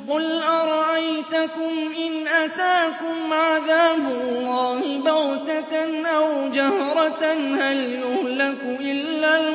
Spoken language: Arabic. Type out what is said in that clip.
قُلْ أَرَأَيْتَكُمْ إِنْ أَتَاكُمْ عَذَابُ اللَّهِ بَغْتَةً أَوْ جَهْرَةً هَلْ يُهْلَكُ إِلَّا